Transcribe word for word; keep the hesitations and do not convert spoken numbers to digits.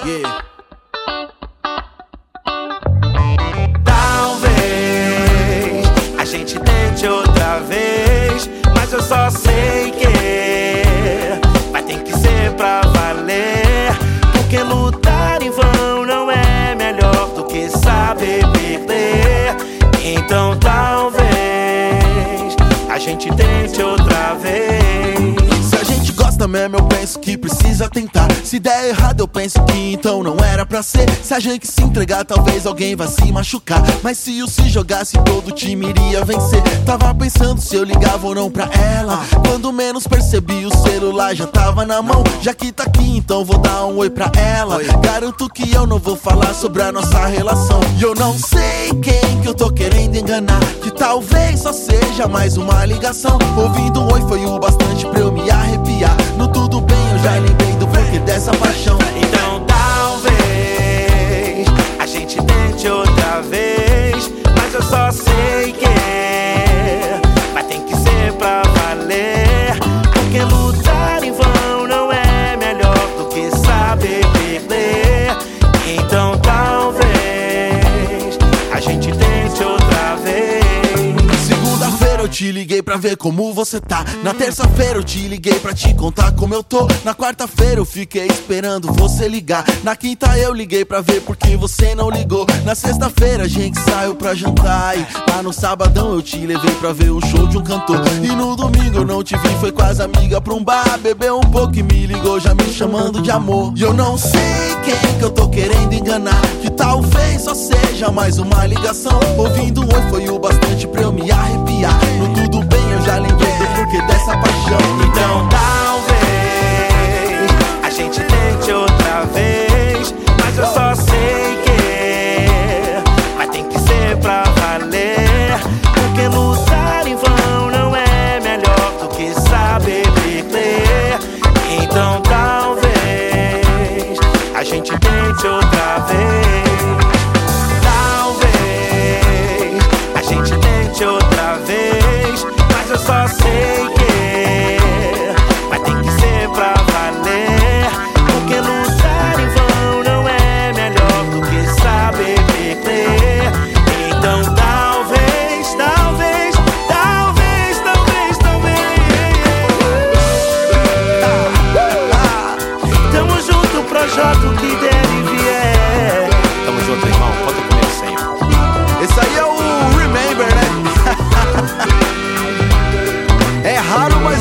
Yeah. Talvez a gente tente outra vez, mas eu só sei que vai ter que ser pra valer. Porque lutar em vão não é melhor do que saber perder. Então talvez a gente tente outra vez. Se a gente gosta mesmo, eu penso que precisa tentar. Se der errado, eu penso que então não era pra ser. Se a gente se entregar, talvez alguém vá se machucar. Mas se o se jogasse, todo o time iria vencer. Tava pensando se eu ligava ou não pra ela. Quando menos percebi, o celular já tava na mão. Já que tá aqui, então vou dar um oi pra ela. Garanto que eu não vou falar sobre a nossa relação. E eu não sei quem que eu tô querendo enganar, que talvez só seja mais uma ligação. Ouvindo um oi foi o bastante pra eu me arrepiar. No tudo bem, eu já lembrei do porquê dessa paixão. Então talvez a gente tente outra vez, mas eu só sei que vai ter que ser pra valer. Porque lutar em vão não é melhor do que saber perder. Então talvez a gente tente outra vez. Segunda-feira eu te liguei pra ver como você tá. Na terça-feira eu te liguei pra te contar como eu tô. Na quarta-feira eu fiquei esperando você ligar. Na quinta eu liguei pra ver porque você não ligou. Na sexta-feira a gente saiu pra jantar. E lá no sabadão eu te levei pra ver o show de um cantor. E no domingo eu não te vi, foi com as amigas pra um bar. Bebeu um pouco e me ligou já me chamando de amor. E eu não sei quem que eu tô querendo enganar, que talvez só seja mais uma ligação. Ouvindo um oi foi o bastante pra eu me arrepiar. No tudo bem eu já lembrei do porquê dessa paixão. Então talvez a gente tente outra vez, mas eu só sei que vai ter que ser pra valer. Porque lutar em vão não é melhor do que saber perder. Então talvez a gente tente outra vez. Talvez a gente tente outra vez, mas eu só sei que vai ter que ser pra valer. Porque lutar em vão não é melhor do que saber perder. Então talvez, talvez, talvez, talvez, talvez. Tamo junto, projeto que der e vier. Tamo junto, irmão. Conta comigo sempre. Esse aí é o Remember, né? É raro, mas